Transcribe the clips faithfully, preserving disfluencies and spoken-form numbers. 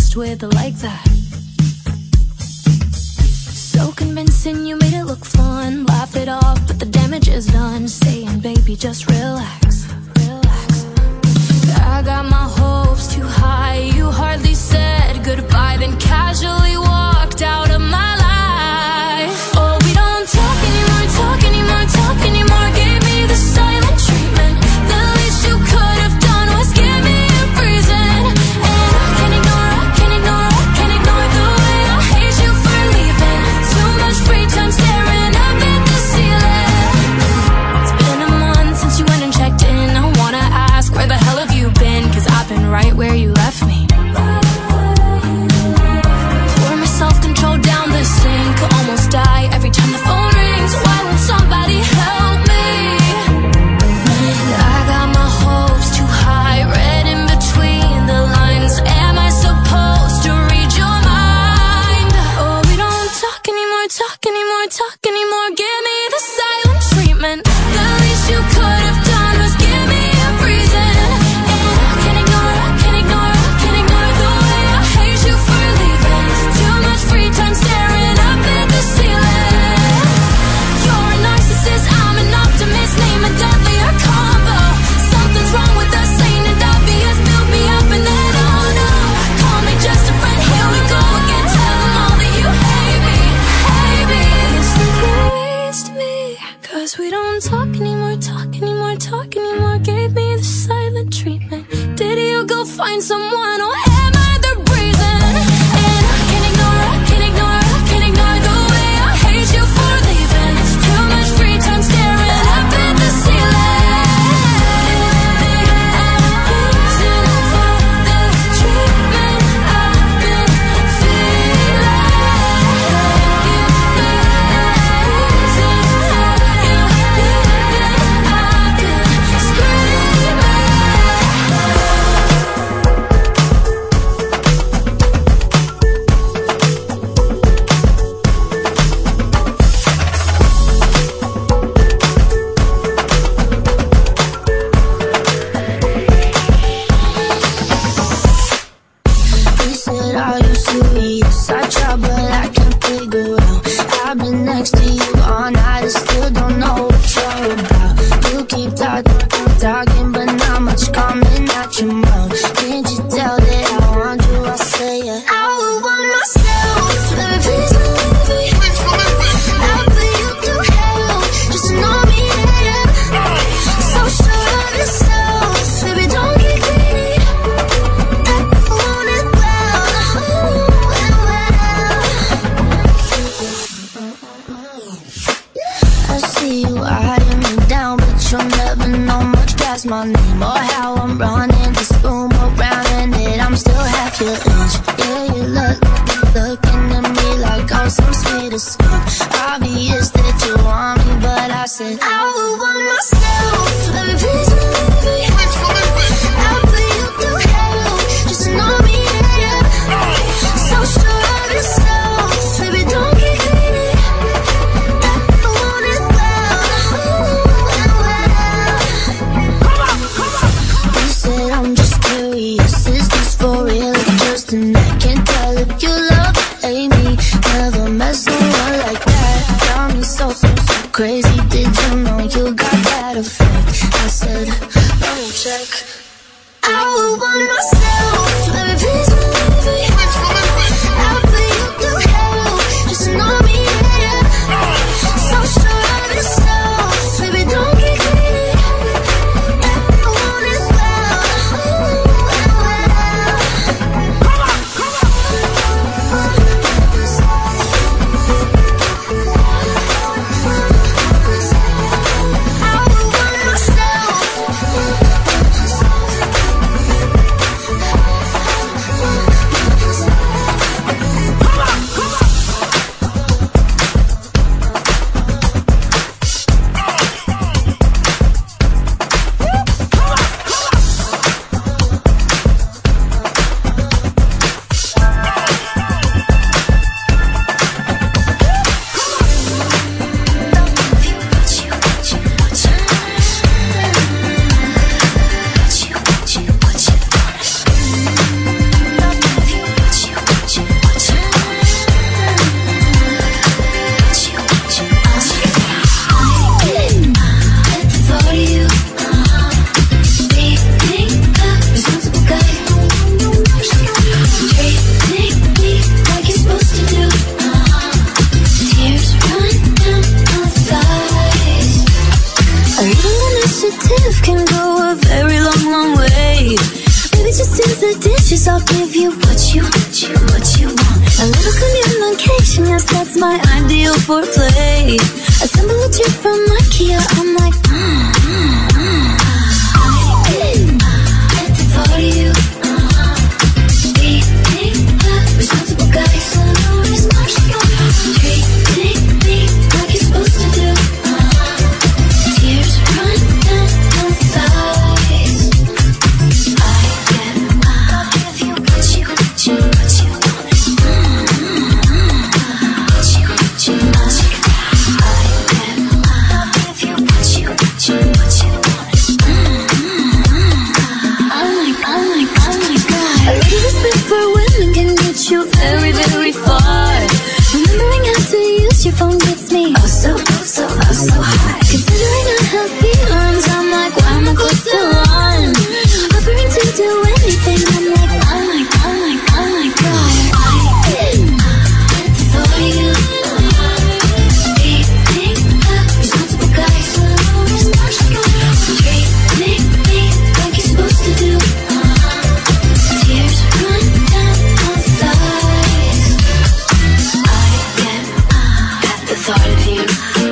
obsessed with it like that. So convincing, you made it look fun. Laugh it off, but the damage is done. Saying, baby, just relax, relax. I got my hopes too high. You hardly said goodbye, then casually walked out of my life. Oh, we don't talk anymore, talk anymore, talk anymore. Gave me the silent treatment. The least you could have done was give me a reason. And I can't ignore, I can't ignore, I can't ignore the way I hate you for leaving. Too much free time staring up at the ceiling. It's been a month since you went and checked in. I wanna ask, where the hell have you been? Cause I've been right where you left me. Pour my self-control down the sink. Almost die every time the phone rings. Why won't somebody help me? I got my hopes too high, read in between the lines. Am I supposed to read your mind? Oh, we don't talk anymore, talk anymore, talk anymore. Give me the silent treatment. The least you could have done was give me a reason. And I can't ignore, I can't ignore, I can't ignore the way I hate you for leaving. Too much free time staring up at the ceiling. You're a narcissist, I'm an optimist. Name a deadlier combo. Something's wrong with us, ain't it obvious? Build me up and then oh no, call me just a friend, here we go again. Tell them all that you hate me, hate me. Listen, waste me. Cause we don't talk anymore, talk anymore, talk anymore. Gave me the silent treatment. Did you go find someone or am I the reason? And I can't ignore, I can't ignore, I can't ignore the way I hate you for leaving. Too much free time staring up at the ceiling. Reason for the treatment I've been feeling. Reason for you leaving. I've been screaming. He said, are you serious? I try, but I can't figure out. I've been next to you all night, I still don't know what you're about. You keep talking, talking, but not much coming out your mouth. Can't you tell that I want you? I say it. I would want myself. Baby, please believe me. I'll put you through hell. Just know me, yeah. So sure of yourself. Baby, don't get greedy. I want it well. Well, well. I see you eyeing me down, but you'll never know much past my name or how I'm running this room around, and that I'm still half your age. Yeah, you look, looking at me like I'm some sweet escape. Obvious that you want me, but I said I would want myself. Baby, please believe me. I'll put you through hell. Just know me, yeah. So sure of yourself. Baby, don't get greedy. I want it well. Well, well. You said I'm just curious. Is this for real or just an act? Can't tell if you love or hate me. Never met someone like that. Got me so, so, so crazy. Did you know you got that effect? I said, let me check. I would want myself. Baby, please believe me. I'll put you through hell. Just know me, yeah. So sure of yourself. Baby, don't get greedy. I want it well. Well, well. I would want myself. positive can go a very long, long way. Maybe just do the dishes, I'll give you what you, what you, what you want. A little communication, yes, that's my ideal for play. Assemble a trip from IKEA, I'm like, mm, mm, mm. I at the thought of you. Responsible guy, so no responsible. Treating me like you're supposed to do. Tears run down my thighs. I get I'll give you what you, what you, what you want. What you, what you, what you. I get I'll give you what you, what you, what you want. I'm like, I'm like, I'm like God. A little respect for women can get you very, very far. Remembering how to use your phone gets me oh so, oh so, oh so high. Considering unhealthy arms, I'm like, why am I close to one? Offering to do anything, I'm like, I'm like, I'm like, I'm like, God. I at the thought of you. Being a responsible guy, so no responsible. Treating me like you're supposed to do. Tears run down my thighs. I get at the thought of you.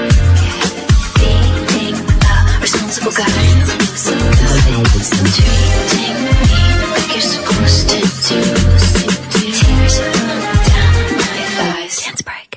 Being a responsible guy, so good. Treating me like you're supposed to do. Tears run down my thighs. Dance break.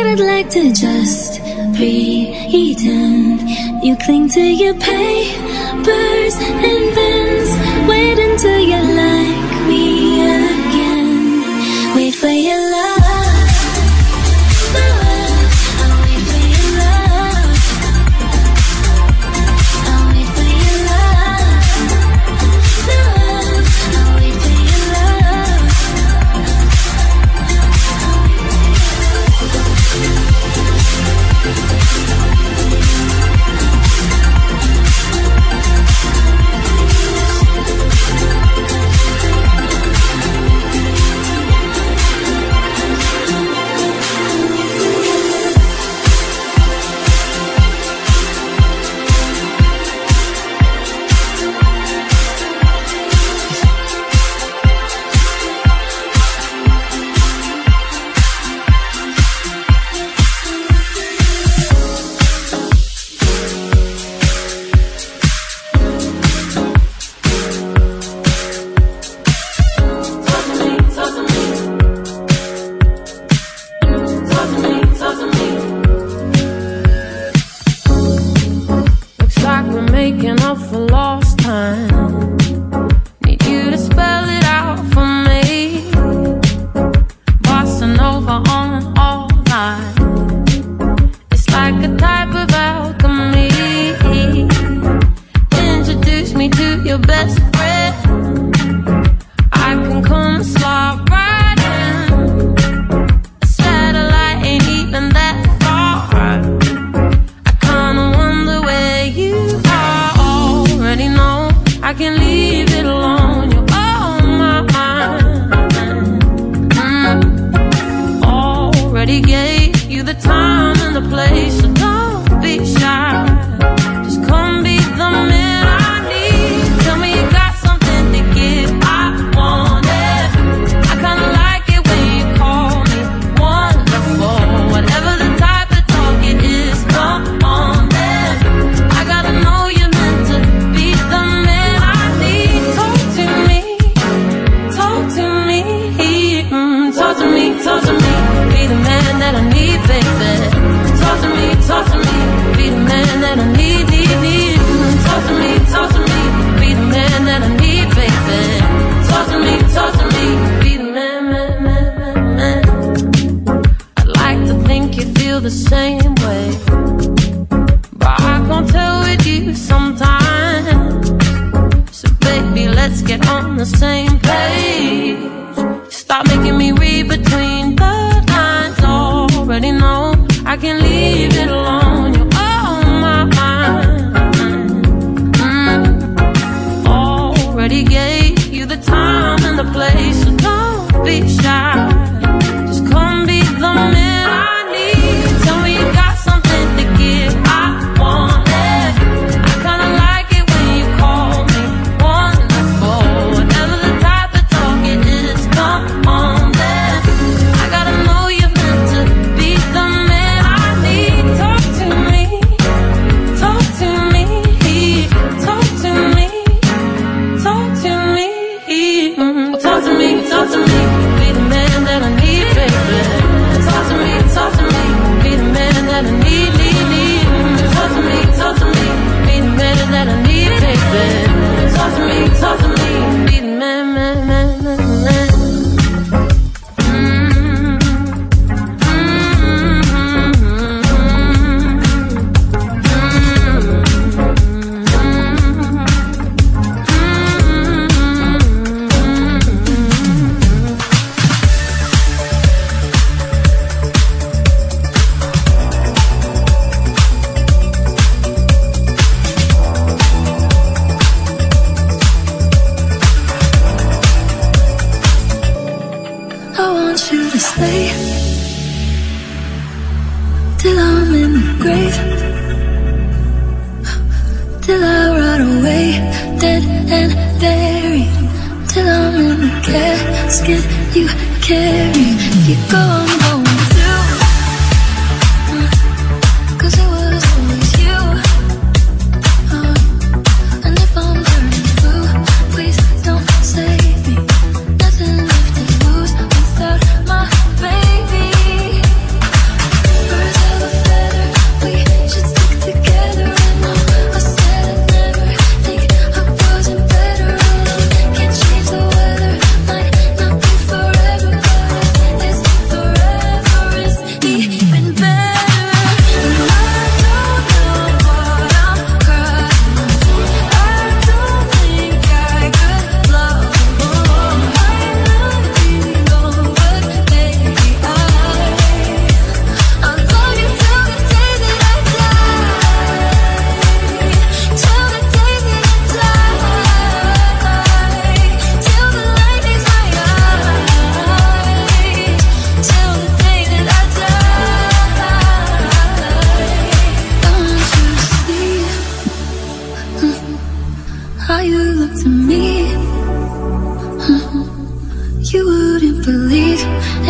I'd like to just pretend you cling to your papers and pens. Wait until you like me again. Wait for your love.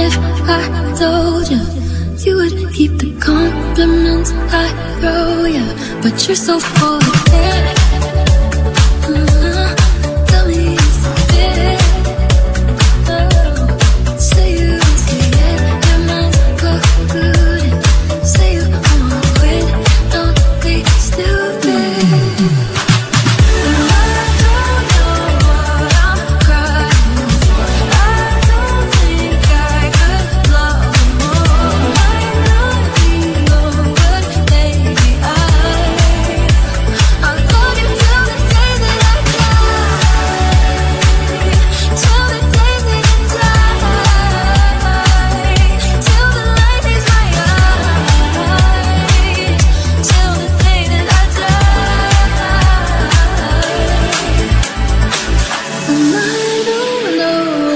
if I told you you would keep the compliments I throw you, but you're so full of it. Uh-huh. Tell me if it. Oh, say you see it, your mind's polluted. Say you wanna quit, don't be stupid.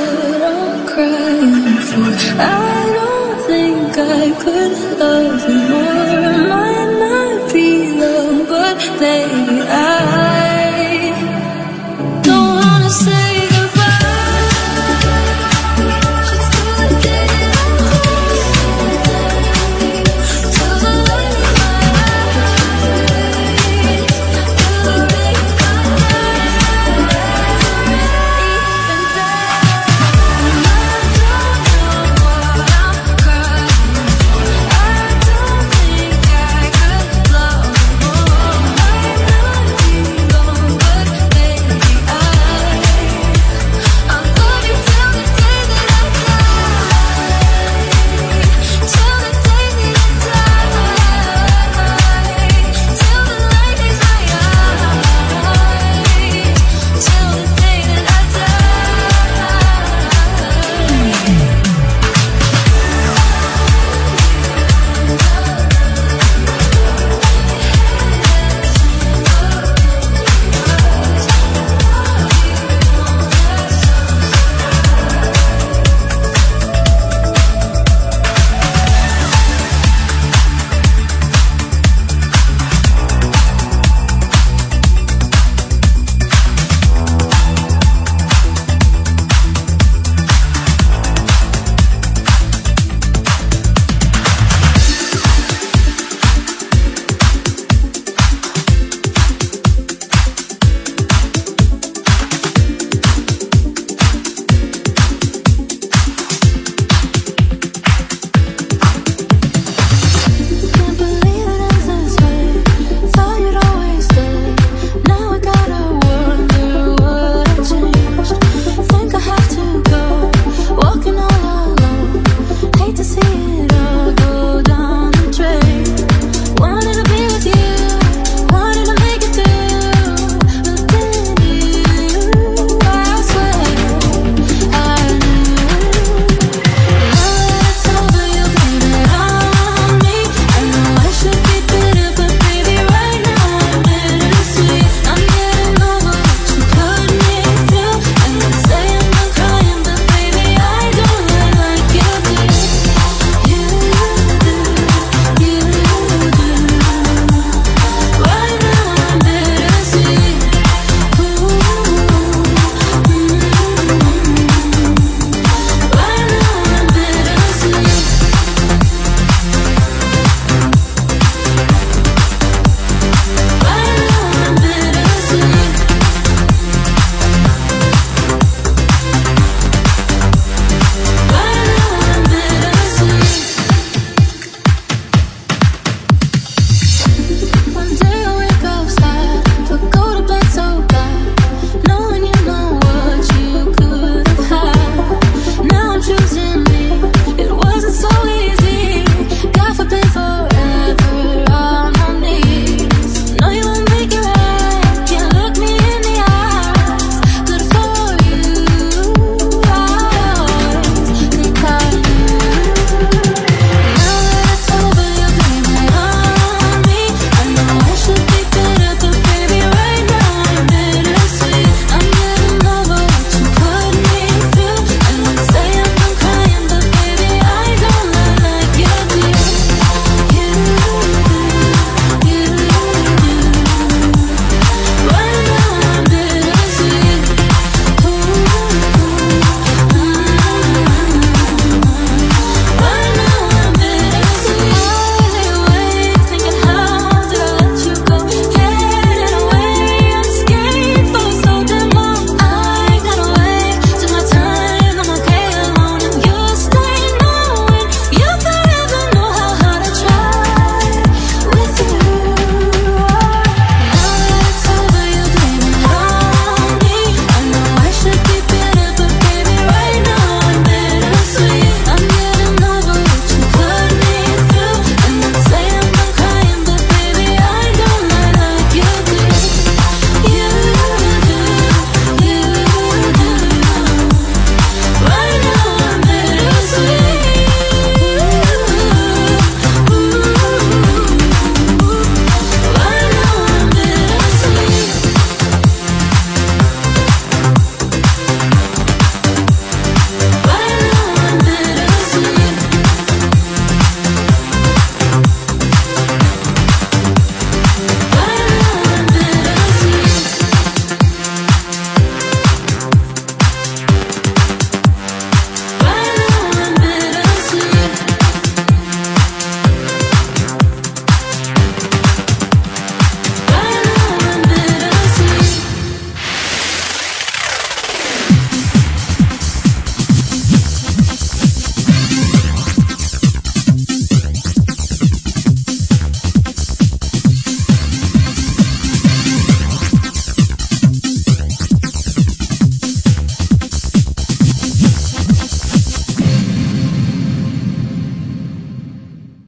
I don't think I could love you more.